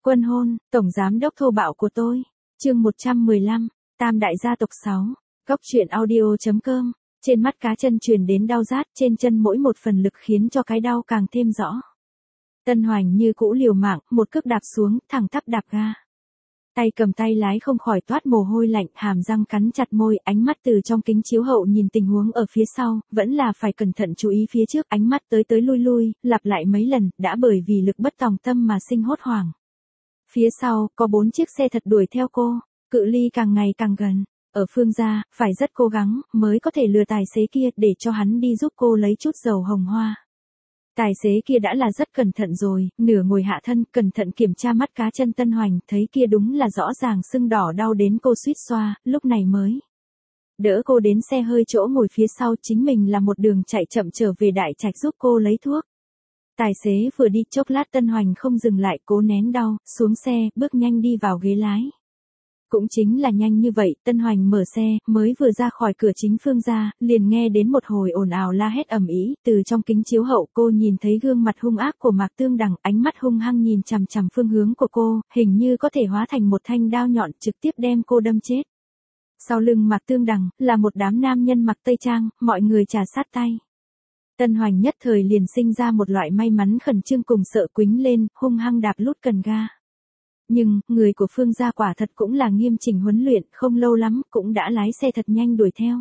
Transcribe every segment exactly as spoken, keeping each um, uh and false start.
Quân hôn, tổng giám đốc thô bạo của tôi. Chương một trăm mười lăm, Tam đại gia tộc sáu. Góc truyện audio.com. Trên mắt cá chân truyền đến đau rát, trên chân mỗi một phần lực khiến cho cái đau càng thêm rõ. Tân Hoành như cũ liều mạng, một cước đạp xuống, thẳng tắp đạp ga. Tay cầm tay lái không khỏi toát mồ hôi lạnh, hàm răng cắn chặt môi, ánh mắt từ trong kính chiếu hậu nhìn tình huống ở phía sau, vẫn là phải cẩn thận chú ý phía trước, ánh mắt tới tới lui lui, lặp lại mấy lần, đã bởi vì lực bất tòng tâm mà sinh hốt hoảng. Phía sau, có bốn chiếc xe thật đuổi theo cô, cự ly càng ngày càng gần. Ở Phương gia, phải rất cố gắng, mới có thể lừa tài xế kia để cho hắn đi giúp cô lấy chút dầu hồng hoa. Tài xế kia đã là rất cẩn thận rồi, nửa ngồi hạ thân, cẩn thận kiểm tra mắt cá chân Tân Hoành, thấy kia đúng là rõ ràng sưng đỏ đau đến cô suýt xoa, lúc này mới đỡ cô đến xe hơi chỗ ngồi phía sau, chính mình là một đường chạy chậm trở về đại trạch giúp cô lấy thuốc. Tài xế vừa đi chốc lát Tân Hoành không dừng lại, cố nén đau, xuống xe, bước nhanh đi vào ghế lái. Cũng chính là nhanh như vậy, Tân Hoành mở xe, mới vừa ra khỏi cửa chính Phương gia, liền nghe đến một hồi ồn ào la hét ầm ĩ, từ trong kính chiếu hậu cô nhìn thấy gương mặt hung ác của Mạc Tương Đằng, ánh mắt hung hăng nhìn chằm chằm phương hướng của cô, hình như có thể hóa thành một thanh đao nhọn trực tiếp đem cô đâm chết. Sau lưng Mạc Tương Đằng, là một đám nam nhân mặc tây trang, mọi người trà sát tay. Tân Hoành nhất thời liền sinh ra một loại may mắn khẩn trương cùng sợ quĩnh lên, hung hăng đạp lút cần ga. Nhưng, người của Phương gia quả thật cũng là nghiêm chỉnh huấn luyện, không lâu lắm, cũng đã lái xe thật nhanh đuổi theo.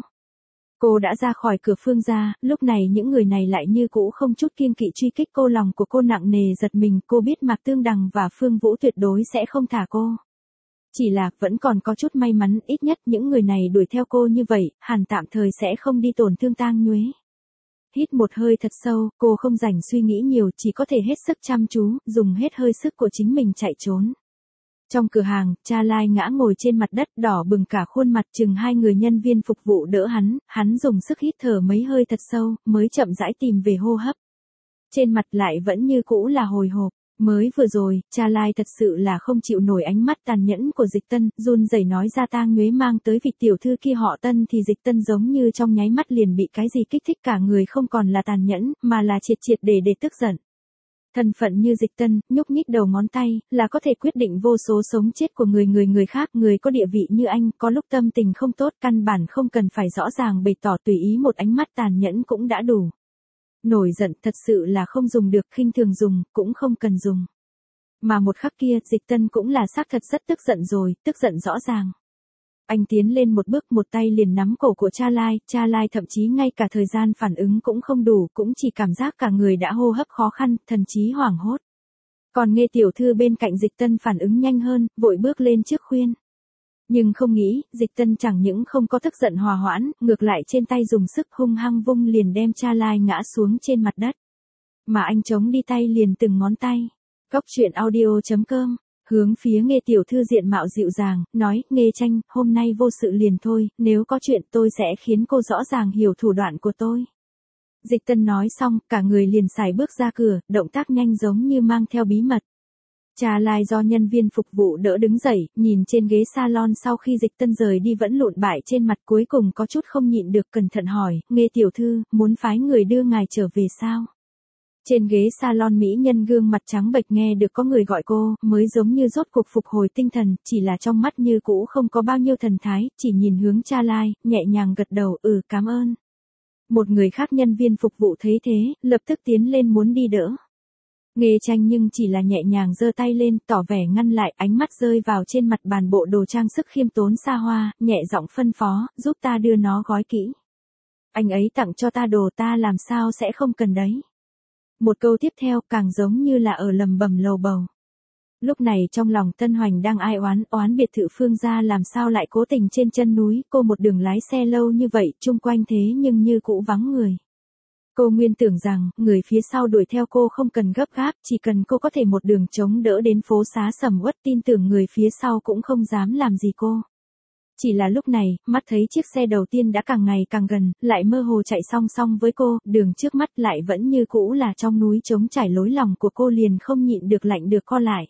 Cô đã ra khỏi cửa Phương gia, lúc này những người này lại như cũ không chút kiêng kỵ truy kích cô, lòng của cô nặng nề giật mình, cô biết Mạc Tương Đằng và Phương Vũ tuyệt đối sẽ không thả cô. Chỉ là, vẫn còn có chút may mắn, ít nhất những người này đuổi theo cô như vậy, hẳn tạm thời sẽ không đi tổn thương Tang Nhuế. Hít một hơi thật sâu, cô không rảnh suy nghĩ nhiều, chỉ có thể hết sức chăm chú, dùng hết hơi sức của chính mình chạy trốn. Trong cửa hàng, Cha Lai ngã ngồi trên mặt đất, đỏ bừng cả khuôn mặt, chừng hai người nhân viên phục vụ đỡ hắn, hắn dùng sức hít thở mấy hơi thật sâu, mới chậm rãi tìm về hô hấp. Trên mặt lại vẫn như cũ là hồi hộp. Mới vừa rồi, Cha Lai thật sự là không chịu nổi ánh mắt tàn nhẫn của Dịch Tân, run rẩy nói ra Tang Nhuế mang tới vị tiểu thư kia họ Tân, thì Dịch Tân giống như trong nháy mắt liền bị cái gì kích thích, cả người không còn là tàn nhẫn, mà là triệt triệt để để tức giận. Thân phận như Dịch Tân, nhúc nhích đầu ngón tay, là có thể quyết định vô số sống chết của người người người khác, người có địa vị như anh, có lúc tâm tình không tốt, căn bản không cần phải rõ ràng bày tỏ, tùy ý một ánh mắt tàn nhẫn cũng đã đủ. Nổi giận thật sự là không dùng được, khinh thường dùng, cũng không cần dùng. Mà một khắc kia, Dịch Tân cũng là xác thật rất tức giận rồi, tức giận rõ ràng. Anh tiến lên một bước, một tay liền nắm cổ của Cha Lai, Cha Lai thậm chí ngay cả thời gian phản ứng cũng không đủ, cũng chỉ cảm giác cả người đã hô hấp khó khăn, thần trí hoảng hốt. Còn nghe tiểu thư bên cạnh Dịch Tân phản ứng nhanh hơn, vội bước lên trước khuyên. Nhưng không nghĩ, Dịch Tân chẳng những không có tức giận hòa hoãn, ngược lại trên tay dùng sức hung hăng vung liền đem Cha Lai ngã xuống trên mặt đất. Mà anh chống đi tay liền từng ngón tay. Góc truyện audio.com. Hướng phía Nghe tiểu thư diện mạo dịu dàng, nói, Nghe Tranh, hôm nay vô sự liền thôi, nếu có chuyện tôi sẽ khiến cô rõ ràng hiểu thủ đoạn của tôi. Dịch Tân nói xong, cả người liền sải bước ra cửa, động tác nhanh giống như mang theo bí mật. Cha Lai do nhân viên phục vụ đỡ đứng dậy, nhìn trên ghế salon sau khi Dịch Tân rời đi vẫn lụn bại trên mặt, cuối cùng có chút không nhịn được cẩn thận hỏi, Nghe tiểu thư, muốn phái người đưa ngài trở về sao? Trên ghế salon mỹ nhân gương mặt trắng bệch nghe được có người gọi cô, mới giống như rốt cuộc phục hồi tinh thần, chỉ là trong mắt như cũ không có bao nhiêu thần thái, chỉ nhìn hướng Cha Lai, nhẹ nhàng gật đầu, ừ, cảm ơn. Một người khác nhân viên phục vụ thấy thế, lập tức tiến lên muốn đi đỡ. Nghe Tranh nhưng chỉ là nhẹ nhàng giơ tay lên, tỏ vẻ ngăn lại, ánh mắt rơi vào trên mặt bàn bộ đồ trang sức khiêm tốn xa hoa, nhẹ giọng phân phó, giúp ta đưa nó gói kỹ. Anh ấy tặng cho ta đồ, ta làm sao sẽ không cần đấy. Một câu tiếp theo càng giống như là ở lầm bầm lầu bầu. Lúc này trong lòng Tân Hoành đang ai oán, oán biệt thự Phương gia làm sao lại cố tình trên chân núi, cô một đường lái xe lâu như vậy, chung quanh thế nhưng như cũ vắng người. Cô nguyên tưởng rằng, người phía sau đuổi theo cô không cần gấp gáp, chỉ cần cô có thể một đường chống đỡ đến phố xá sầm uất, tin tưởng người phía sau cũng không dám làm gì cô. Chỉ là lúc này, mắt thấy chiếc xe đầu tiên đã càng ngày càng gần, lại mơ hồ chạy song song với cô, đường trước mắt lại vẫn như cũ là trong núi trống trải, lối lòng của cô liền không nhịn được lạnh được co lại.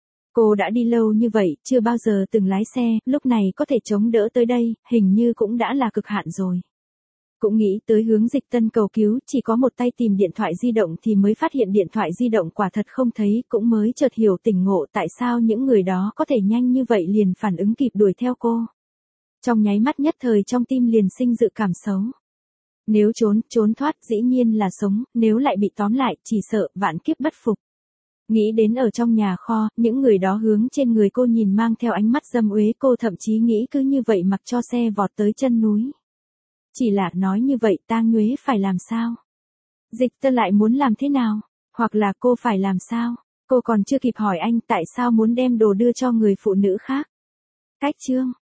Cô đã đi lâu như vậy, chưa bao giờ từng lái xe, lúc này có thể chống đỡ tới đây, hình như cũng đã là cực hạn rồi. Cũng nghĩ tới hướng Dịch Tân cầu cứu, chỉ có một tay tìm điện thoại di động thì mới phát hiện điện thoại di động quả thật không thấy, cũng mới chợt hiểu tỉnh ngộ tại sao những người đó có thể nhanh như vậy liền phản ứng kịp đuổi theo cô. Trong nháy mắt nhất thời trong tim liền sinh dự cảm xấu. Nếu trốn, trốn thoát dĩ nhiên là sống, nếu lại bị tóm lại, chỉ sợ vạn kiếp bất phục. Nghĩ đến ở trong nhà kho, những người đó hướng trên người cô nhìn mang theo ánh mắt dâm uế, cô thậm chí nghĩ cứ như vậy mặc cho xe vọt tới chân núi. Chỉ là nói như vậy Tang Nhuế phải làm sao? Dịch Tân lại muốn làm thế nào? Hoặc là cô phải làm sao? Cô còn chưa kịp hỏi anh tại sao muốn đem đồ đưa cho người phụ nữ khác. Cách chương